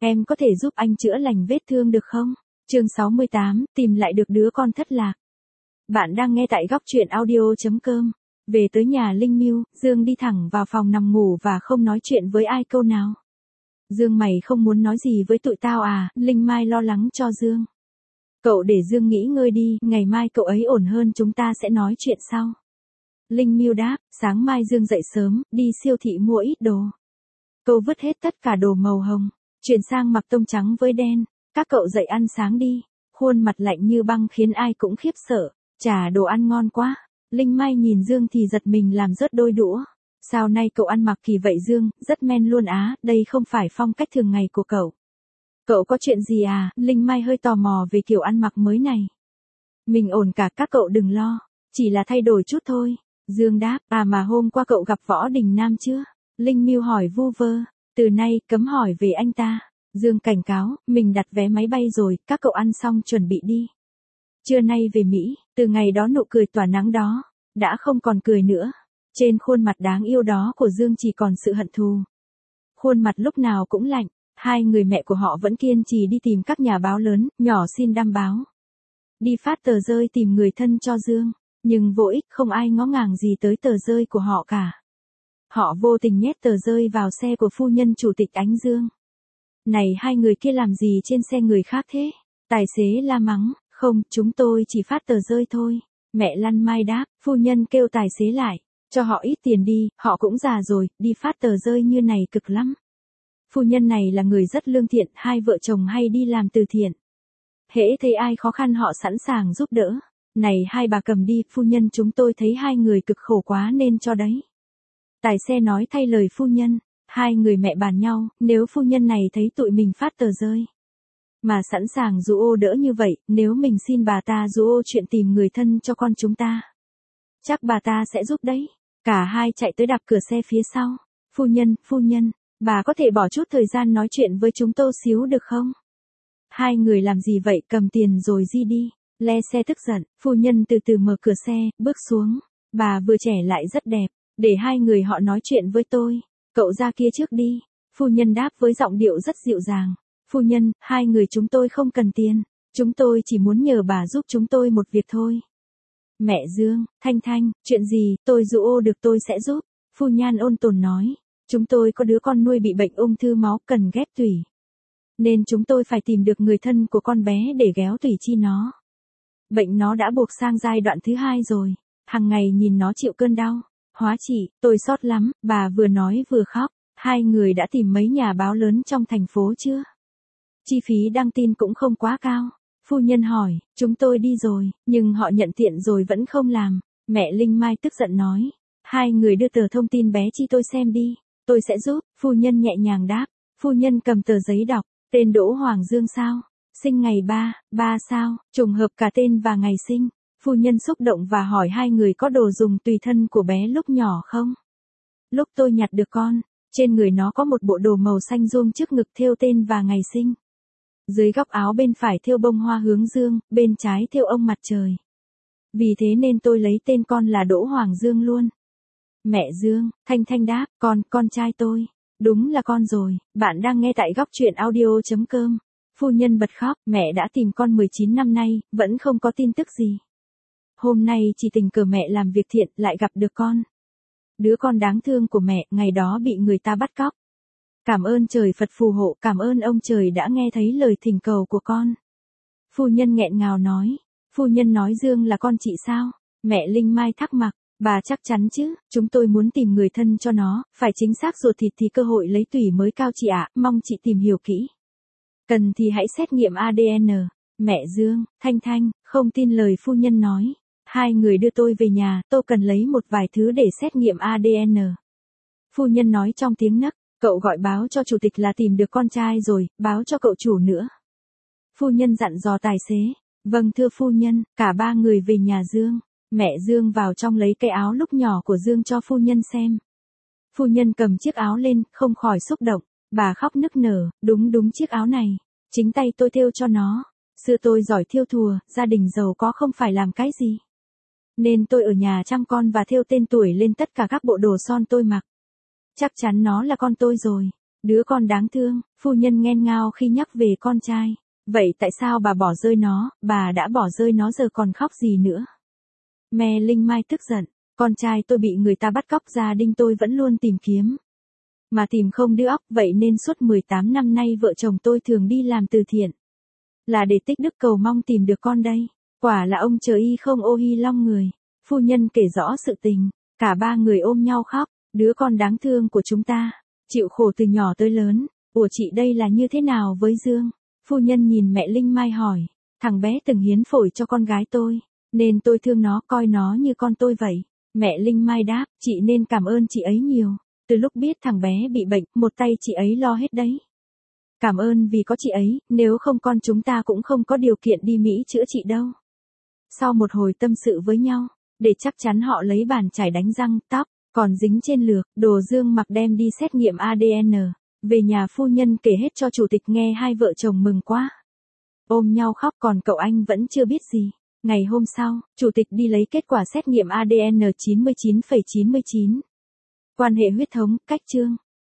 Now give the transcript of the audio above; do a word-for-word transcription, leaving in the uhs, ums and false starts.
Em có thể giúp anh chữa lành vết thương được không? Chương sáu mươi tám, tìm lại được đứa con thất lạc. Bạn đang nghe tại góc truyện audio chấm com. Về tới nhà Linh Miu, Dương đi thẳng vào phòng nằm ngủ và không nói chuyện với ai câu nào. Dương, mày không muốn nói gì với tụi tao à? Linh Mai lo lắng cho Dương. Cậu để Dương nghỉ ngơi đi, ngày mai cậu ấy ổn hơn chúng ta sẽ nói chuyện sau. Linh Miu đáp, sáng mai Dương dậy sớm, đi siêu thị mua ít đồ. Cô vứt hết tất cả đồ màu hồng, chuyển sang mặc tông trắng với đen. Các cậu dậy ăn sáng đi. Khuôn mặt lạnh như băng khiến ai cũng khiếp sợ. Chả đồ ăn ngon quá. Linh Mai nhìn Dương thì giật mình làm rớt đôi đũa. Sao nay cậu ăn mặc kỳ vậy Dương? Rất men luôn á, đây không phải phong cách thường ngày của cậu. Cậu có chuyện gì à? Linh Mai hơi tò mò về kiểu ăn mặc mới này. Mình ổn cả, các cậu đừng lo. Chỉ là thay đổi chút thôi. Dương đáp, à mà hôm qua cậu gặp Võ Đình Nam chưa? Linh Miu hỏi vu vơ. Từ nay cấm hỏi về anh ta. Dương cảnh cáo, mình đặt vé máy bay rồi, các cậu ăn xong chuẩn bị đi. Trưa nay về Mỹ, từ ngày đó nụ cười tỏa nắng đó, đã không còn cười nữa. Trên khuôn mặt đáng yêu đó của Dương chỉ còn sự hận thù. Khuôn mặt lúc nào cũng lạnh, hai người mẹ của họ vẫn kiên trì đi tìm các nhà báo lớn, nhỏ xin đăng báo. Đi phát tờ rơi tìm người thân cho Dương, nhưng vô ích, không ai ngó ngàng gì tới tờ rơi của họ cả. Họ vô tình nhét tờ rơi vào xe của phu nhân chủ tịch Ánh Dương. Này, hai người kia làm gì trên xe người khác thế? Tài xế la mắng, không, chúng tôi chỉ phát tờ rơi thôi. Mẹ Lan Mai đáp, phu nhân kêu tài xế lại, cho họ ít tiền đi, họ cũng già rồi, đi phát tờ rơi như này cực lắm. Phu nhân này là người rất lương thiện, hai vợ chồng hay đi làm từ thiện. Hễ thấy ai khó khăn họ sẵn sàng giúp đỡ. Này hai bà cầm đi, phu nhân chúng tôi thấy hai người cực khổ quá nên cho đấy. Tài xe nói thay lời phu nhân. Hai người mẹ bàn nhau, nếu phu nhân này thấy tụi mình phát tờ rơi mà sẵn sàng dụ ô đỡ như vậy, nếu mình xin bà ta dụ ô chuyện tìm người thân cho con chúng ta, chắc bà ta sẽ giúp đấy. Cả hai chạy tới đạp cửa xe phía sau. Phu nhân, phu nhân, bà có thể bỏ chút thời gian nói chuyện với chúng tôi xíu được không? Hai người làm gì vậy, cầm tiền rồi di đi. Le xe tức giận, phu nhân từ từ mở cửa xe, bước xuống. Bà vừa trẻ lại rất đẹp, để hai người họ nói chuyện với tôi. Cậu ra kia trước đi. Phu nhân đáp với giọng điệu rất dịu dàng. Phu nhân, hai người chúng tôi không cần tiền. Chúng tôi chỉ muốn nhờ bà giúp chúng tôi một việc thôi. Mẹ Dương, Thanh Thanh, chuyện gì, tôi dụ ô được tôi sẽ giúp. Phu Nhan ôn tồn nói. Chúng tôi có đứa con nuôi bị bệnh ung thư máu cần ghép tủy. Nên chúng tôi phải tìm được người thân của con bé để ghép tủy chi nó. Bệnh nó đã buộc sang giai đoạn thứ hai rồi. Hằng ngày nhìn nó chịu cơn đau. Hóa chị, tôi xót lắm, bà vừa nói vừa khóc. Hai người đã tìm mấy nhà báo lớn trong thành phố chưa? Chi phí đăng tin cũng không quá cao. Phu nhân hỏi, chúng tôi đi rồi, nhưng họ nhận tiện rồi vẫn không làm. Mẹ Linh Mai tức giận nói, hai người đưa tờ thông tin bé Chi tôi xem đi, tôi sẽ giúp. Phu nhân nhẹ nhàng đáp. Phu nhân cầm tờ giấy đọc, tên Đỗ Hoàng Dương sao? Sinh ngày ba, ba sao, trùng hợp cả tên và ngày sinh. Phu nhân xúc động và hỏi hai người có đồ dùng tùy thân của bé lúc nhỏ không? Lúc tôi nhặt được con, trên người nó có một bộ đồ màu xanh ruông trước ngực thêu tên và ngày sinh. Dưới góc áo bên phải thêu bông hoa hướng dương, bên trái thêu ông mặt trời. Vì thế nên tôi lấy tên con là Đỗ Hoàng Dương luôn. Mẹ Dương, Thanh Thanh đáp, con, con trai tôi. Đúng là con rồi, bạn đang nghe tại góc truyện audio chấm com. Phu nhân bật khóc, mẹ đã tìm con mười chín năm nay, vẫn không có tin tức gì. Hôm nay chỉ tình cờ mẹ làm việc thiện lại gặp được con. Đứa con đáng thương của mẹ, ngày đó bị người ta bắt cóc. Cảm ơn trời Phật phù hộ, cảm ơn ông trời đã nghe thấy lời thỉnh cầu của con. Phu nhân nghẹn ngào nói. Phu nhân nói Dương là con chị sao? Mẹ Linh Mai thắc mắc. Bà chắc chắn chứ, chúng tôi muốn tìm người thân cho nó, phải chính xác ruột thịt thì cơ hội lấy tủy mới cao chị ạ, mong chị tìm hiểu kỹ. Cần thì hãy xét nghiệm a đê en. Mẹ Dương, Thanh Thanh, không tin lời phu nhân nói. Hai người đưa tôi về nhà, tôi cần lấy một vài thứ để xét nghiệm a đê en. Phu nhân nói trong tiếng nấc, cậu gọi báo cho chủ tịch là tìm được con trai rồi, báo cho cậu chủ nữa. Phu nhân dặn dò tài xế, vâng thưa phu nhân, cả ba người về nhà Dương. Mẹ Dương vào trong lấy cái áo lúc nhỏ của Dương cho phu nhân xem. Phu nhân cầm chiếc áo lên, không khỏi xúc động, bà khóc nức nở, đúng đúng chiếc áo này, chính tay tôi thêu cho nó. Xưa tôi giỏi thêu thùa, gia đình giàu có không phải làm cái gì. Nên tôi ở nhà chăm con và thêu tên tuổi lên tất cả các bộ đồ son tôi mặc. Chắc chắn nó là con tôi rồi. Đứa con đáng thương, phu nhân nghẹn ngào khi nhắc về con trai. Vậy tại sao bà bỏ rơi nó, bà đã bỏ rơi nó giờ còn khóc gì nữa? Mẹ Linh Mai tức giận, con trai tôi bị người ta bắt cóc, gia đình tôi vẫn luôn tìm kiếm. Mà tìm không đứa óc, vậy nên suốt mười tám năm nay vợ chồng tôi thường đi làm từ thiện. Là để tích đức cầu mong tìm được con đây. Quả là ông trời y không ô hi long người. Phu nhân kể rõ sự tình, cả ba người ôm nhau khóc, đứa con đáng thương của chúng ta, chịu khổ từ nhỏ tới lớn, ủa chị đây là như thế nào với Dương? Phu nhân nhìn mẹ Linh Mai hỏi, thằng bé từng hiến phổi cho con gái tôi, nên tôi thương nó, coi nó như con tôi vậy. Mẹ Linh Mai đáp, chị nên cảm ơn chị ấy nhiều, từ lúc biết thằng bé bị bệnh, một tay chị ấy lo hết đấy. Cảm ơn vì có chị ấy, nếu không con chúng ta cũng không có điều kiện đi Mỹ chữa trị đâu. Sau một hồi tâm sự với nhau, để chắc chắn họ lấy bàn chải đánh răng, tóc, còn dính trên lược, đồ Dương mặc đem đi xét nghiệm a đê en. Về nhà phu nhân kể hết cho chủ tịch nghe, hai vợ chồng mừng quá. Ôm nhau khóc, còn cậu anh vẫn chưa biết gì. Ngày hôm sau, chủ tịch đi lấy kết quả xét nghiệm a đê en chín mươi chín phẩy chín mươi chín. Quan hệ huyết thống, cách chương.